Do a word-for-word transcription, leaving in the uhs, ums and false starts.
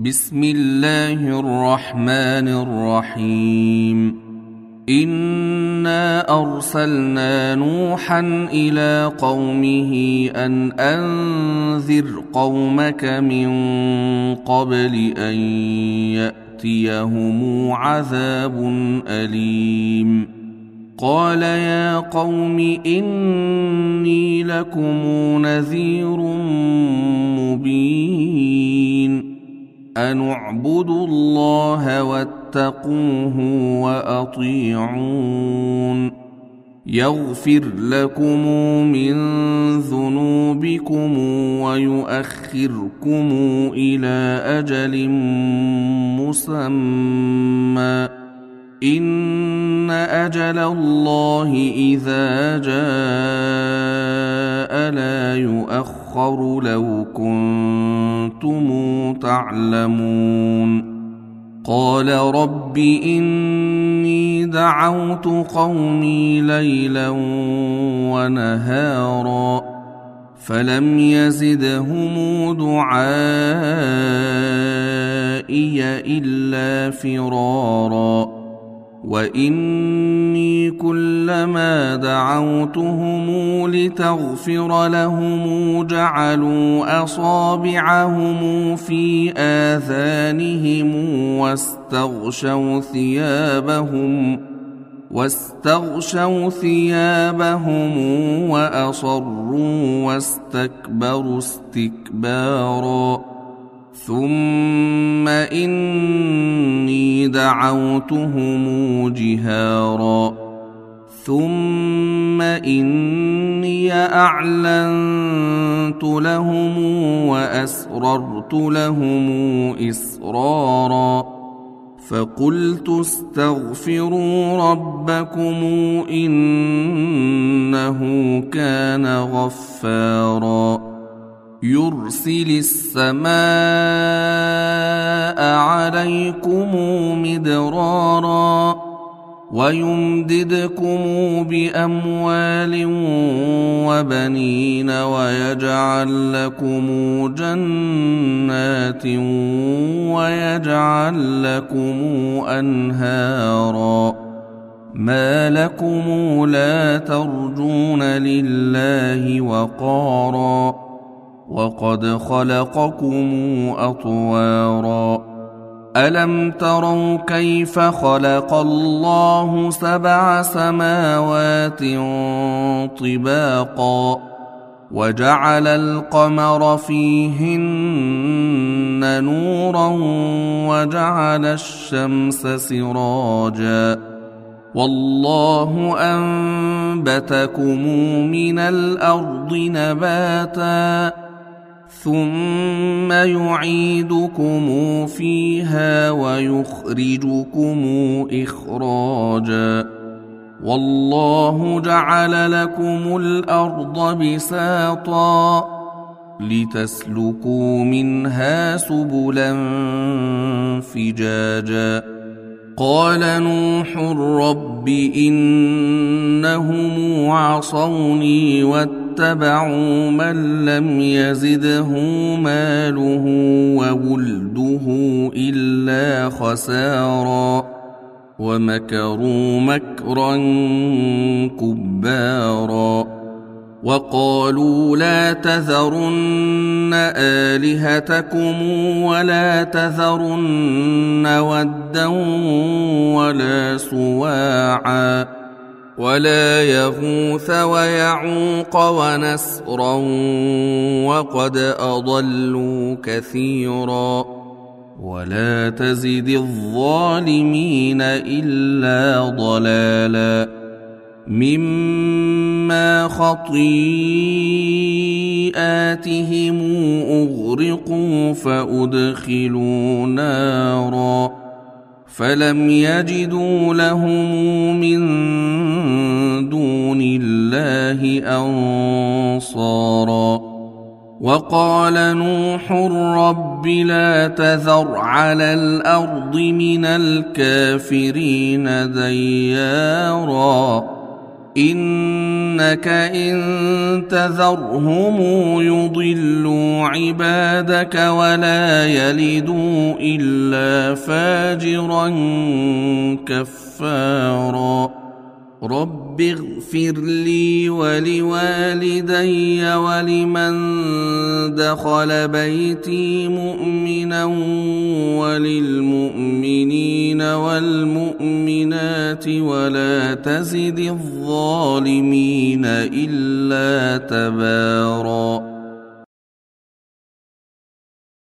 بسم الله الرحمن الرحيم. إنا أرسلنا نوحا إلى قومه أن أنذر قومك من قبل أن يأتيهم عذاب أليم. قال يا قوم إني لكم نذير مبين أن اعبدوا الله واتقوه وأطيعون يغفر لكم من ذنوبكم ويؤخركم إلى أجل مسمى إن أجل الله إذا جاء لا يؤخر لو كنتم تعلمون. قال رب إني دعوت قومي ليلا ونهارا فلم يزدهم دعائي إلا فرارا وإني كلما دعوتهم لتغفر لهم جعلوا أصابعهم في آذانهم واستغشوا ثيابهم واستغشوا ثيابهم وأصروا واستكبروا استكبارا ثم إني دعوتهم جهارا ثم إني أعلنت لهم وأسررت لهم إسرارا فقلت استغفروا ربكم إنه كان غفارا يرسل السماء عليكم مدرارا ويمددكم بأموال وبنين ويجعل لكم جنات ويجعل لكم أنهارا ما لكم لا ترجون لله وقارا وقد خلقكم أطوارا ألم تروا كيف خلق الله سبع سماوات طباقا وجعل القمر فيهن نورا وجعل الشمس سراجا والله أنبتكم من الأرض نباتا ثم يعيدكم فيها ويخرجكم إخراجا والله جعل لكم الأرض بساطا لتسلكوا منها سبلا فجاجا قال نوح رب إنهم عصوني واتبعوا من لم يزده ماله وولده إلا خسارا ومكروا مكرا كبارا وقالوا لا تذرن آلهتكم ولا تذرن ودا ولا سواعا ولا يغوث ويعوق ونسرا وقد أضلوا كثيرا ولا تزد الظالمين إلا ضلالا مما خطيئاتهم أغرقوا فأدخلوا نارا فلم يجدوا لهم من دون الله أنصارا وقال نوح رب لا تذر على الأرض من الكافرين ديارا إنك إن تذرهم يضلوا عبادك ولا يلدوا إلا فاجرا كفارا رب اغفر لي ولوالدي ولمن دخل بيتي مؤمنا وللمؤمنين والمؤمنات ولا تزد الظالمين إلا تباراً